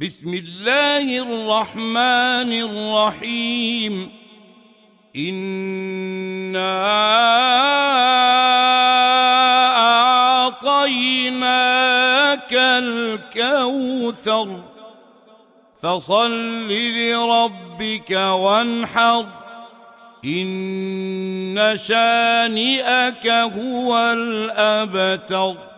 بسم الله الرحمن الرحيم إنا أعطيناك الكوثر فصل لربك وانحر إن شانئك هو الأبتر.